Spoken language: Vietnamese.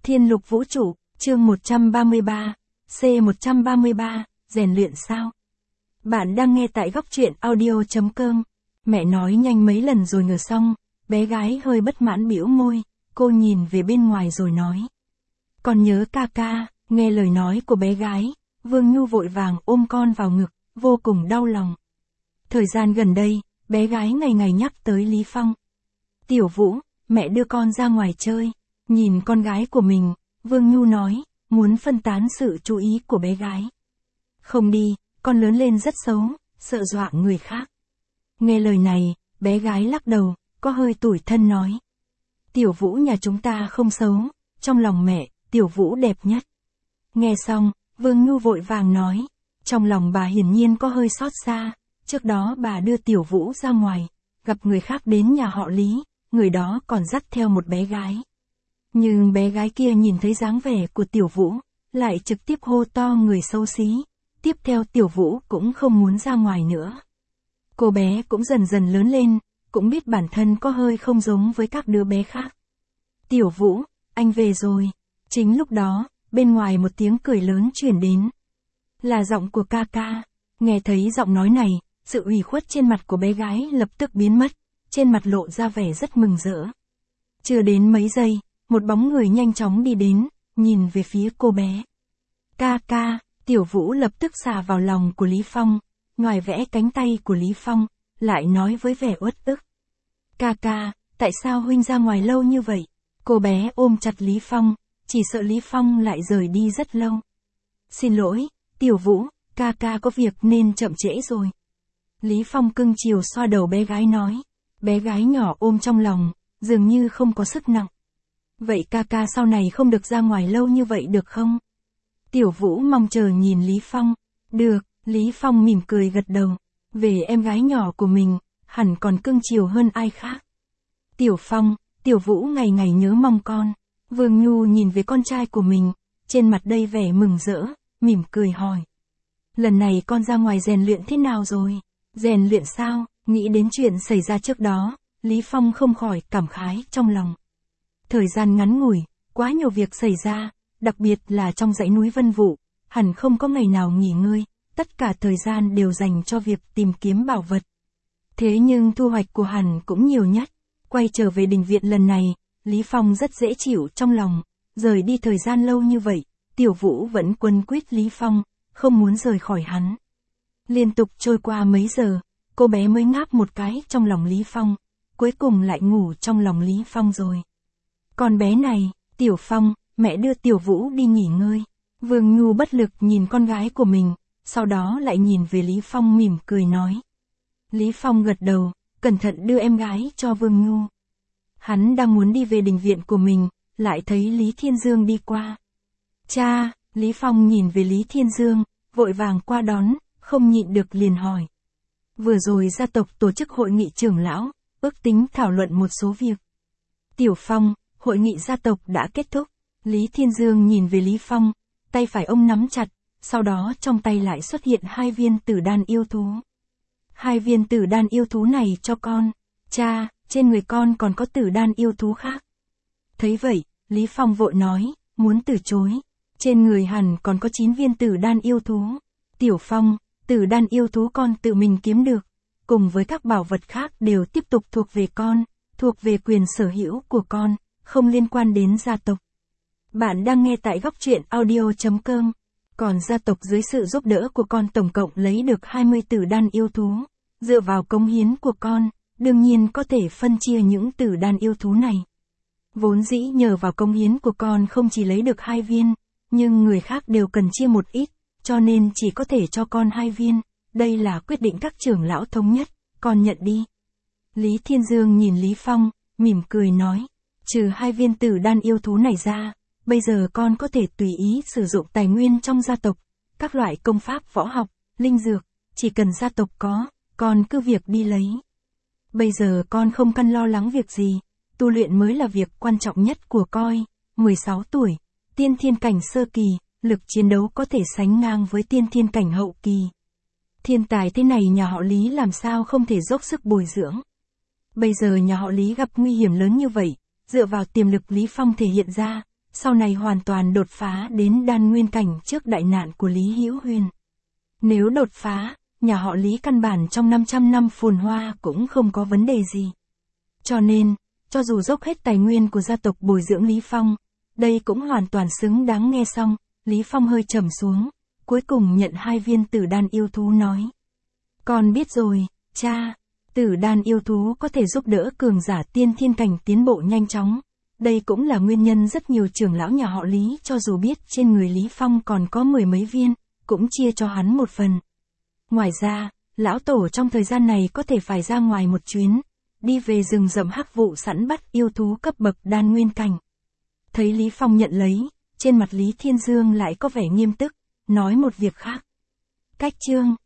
Thiên Lục Vũ Trụ, chương 133, C133, rèn luyện sao? Bạn đang nghe tại góc truyện audio.com. Mẹ nói nhanh mấy lần rồi ngờ xong, bé gái hơi bất mãn bĩu môi, cô nhìn về bên ngoài rồi nói. Con nhớ ca ca, nghe lời nói của bé gái, Vương Nhu vội vàng ôm con vào ngực, vô cùng đau lòng. Thời gian gần đây, bé gái ngày ngày nhắc tới Lý Phong. Tiểu Vũ, mẹ đưa con ra ngoài chơi. Nhìn con gái của mình, Vương Nhu nói, muốn phân tán sự chú ý của bé gái. Không đi, con lớn lên rất xấu, sợ dọa người khác. Nghe lời này, bé gái lắc đầu, có hơi tủi thân nói. Tiểu Vũ nhà chúng ta không xấu, trong lòng mẹ, Tiểu Vũ đẹp nhất. Nghe xong, Vương Nhu vội vàng nói, trong lòng bà hiển nhiên có hơi xót xa, trước đó bà đưa Tiểu Vũ ra ngoài, gặp người khác đến nhà họ Lý, người đó còn dắt theo một bé gái. Nhưng bé gái kia nhìn thấy dáng vẻ của Tiểu Vũ, lại trực tiếp hô to người xấu xí, tiếp theo Tiểu Vũ cũng không muốn ra ngoài nữa. Cô bé cũng dần dần lớn lên, cũng biết bản thân có hơi không giống với các đứa bé khác. Tiểu Vũ, anh về rồi. Chính lúc đó, bên ngoài một tiếng cười lớn truyền đến. Là giọng của ca ca. Nghe thấy giọng nói này, sự ủy khuất trên mặt của bé gái lập tức biến mất, trên mặt lộ ra vẻ rất mừng rỡ. Chưa đến mấy giây, một bóng người nhanh chóng đi đến, nhìn về phía cô bé. Ca ca, Tiểu Vũ lập tức xà vào lòng của Lý Phong, ngoài vẽ cánh tay của Lý Phong, lại nói với vẻ uất ức. Ca ca, tại sao huynh ra ngoài lâu như vậy? Cô bé ôm chặt Lý Phong, chỉ sợ Lý Phong lại rời đi rất lâu. Xin lỗi, Tiểu Vũ, ca ca có việc nên chậm trễ rồi. Lý Phong cưng chiều xoa đầu bé gái nói. Bé gái nhỏ ôm trong lòng, dường như không có sức nặng. Vậy ca ca sau này không được ra ngoài lâu như vậy được không? Tiểu Vũ mong chờ nhìn Lý Phong. Được, Lý Phong mỉm cười gật đầu. Về em gái nhỏ của mình, hẳn còn cưng chiều hơn ai khác. Tiểu Phong, Tiểu Vũ ngày ngày nhớ mong con. Vương Nhu nhìn về con trai của mình, trên mặt đầy vẻ mừng rỡ, mỉm cười hỏi. Lần này con ra ngoài rèn luyện thế nào rồi? Rèn luyện sao? Nghĩ đến chuyện xảy ra trước đó, Lý Phong không khỏi cảm khái trong lòng. Thời gian ngắn ngủi, quá nhiều việc xảy ra, đặc biệt là trong dãy núi Vân Vũ, hẳn không có ngày nào nghỉ ngơi, tất cả thời gian đều dành cho việc tìm kiếm bảo vật. Thế nhưng thu hoạch của hẳn cũng nhiều nhất. Quay trở về đình viện lần này, Lý Phong rất dễ chịu trong lòng, rời đi thời gian lâu như vậy, Tiểu Vũ vẫn quấn quýt Lý Phong, không muốn rời khỏi hắn. Liên tục trôi qua mấy giờ, cô bé mới ngáp một cái trong lòng Lý Phong, cuối cùng lại ngủ trong lòng Lý Phong rồi. Con bé này, Tiểu Phong, mẹ đưa Tiểu Vũ đi nghỉ ngơi. Vương Nhu bất lực nhìn con gái của mình, sau đó lại nhìn về Lý Phong mỉm cười nói. Lý Phong gật đầu, cẩn thận đưa em gái cho Vương Nhu. Hắn đang muốn đi về đình viện của mình, lại thấy Lý Thiên Dương đi qua. Cha, Lý Phong nhìn về Lý Thiên Dương, vội vàng qua đón, không nhịn được liền hỏi. Vừa rồi gia tộc tổ chức hội nghị trưởng lão, ước tính thảo luận một số việc. Tiểu Phong, hội nghị gia tộc đã kết thúc. Lý Thiên Dương nhìn về Lý Phong, tay phải ông nắm chặt, sau đó trong tay lại xuất hiện 2 viên tử đan yêu thú. 2 viên tử đan yêu thú này cho con. Cha, trên người con còn có tử đan yêu thú khác. Thấy vậy, Lý Phong vội nói, muốn từ chối. Trên người hẳn còn có 9 viên tử đan yêu thú. Tiểu Phong, tử đan yêu thú con tự mình kiếm được, cùng với các bảo vật khác đều tiếp tục thuộc về con, thuộc về quyền sở hữu của con, không liên quan đến gia tộc. Bạn đang nghe tại góc truyện audio.com. Còn gia tộc dưới sự giúp đỡ của con tổng cộng lấy được 20 tử đan yêu thú. Dựa vào cống hiến của con, đương nhiên có thể phân chia những tử đan yêu thú này. Vốn dĩ nhờ vào cống hiến của con không chỉ lấy được 2 viên, nhưng người khác đều cần chia một ít, cho nên chỉ có thể cho con 2 viên. Đây là quyết định các trưởng lão thống nhất, con nhận đi. Lý Thiên Dương nhìn Lý Phong, mỉm cười nói, trừ 2 viên tử đan yêu thú này ra, bây giờ con có thể tùy ý sử dụng tài nguyên trong gia tộc, các loại công pháp võ học, linh dược, chỉ cần gia tộc có, con cứ việc đi lấy. Bây giờ con không cần lo lắng việc gì, tu luyện mới là việc quan trọng nhất của con. 16 tuổi, tiên thiên cảnh sơ kỳ, lực chiến đấu có thể sánh ngang với tiên thiên cảnh hậu kỳ. Thiên tài thế này nhà họ Lý làm sao không thể dốc sức bồi dưỡng. Bây giờ nhà họ Lý gặp nguy hiểm lớn như vậy, dựa vào tiềm lực Lý Phong thể hiện ra, sau này hoàn toàn đột phá đến đan nguyên cảnh trước đại nạn của Lý Hữu Huyền. Nếu đột phá, nhà họ Lý căn bản trong 500 năm phồn hoa cũng không có vấn đề gì. Cho nên, cho dù dốc hết tài nguyên của gia tộc bồi dưỡng Lý Phong, đây cũng hoàn toàn xứng đáng. Nghe xong, Lý Phong hơi trầm xuống, cuối cùng nhận 2 viên tử đan yêu thú nói. Con biết rồi, cha, tử đan yêu thú có thể giúp đỡ cường giả tiên thiên cảnh tiến bộ nhanh chóng. Đây cũng là nguyên nhân rất nhiều trưởng lão nhà họ Lý cho dù biết trên người Lý Phong còn có 10 mấy viên, cũng chia cho hắn một phần. Ngoài ra, lão tổ trong thời gian này có thể phải ra ngoài một chuyến, đi về rừng rậm hắc vụ sẵn bắt yêu thú cấp bậc đan nguyên cảnh. Thấy Lý Phong nhận lấy, trên mặt Lý Thiên Dương lại có vẻ nghiêm túc, nói một việc khác. Cách chương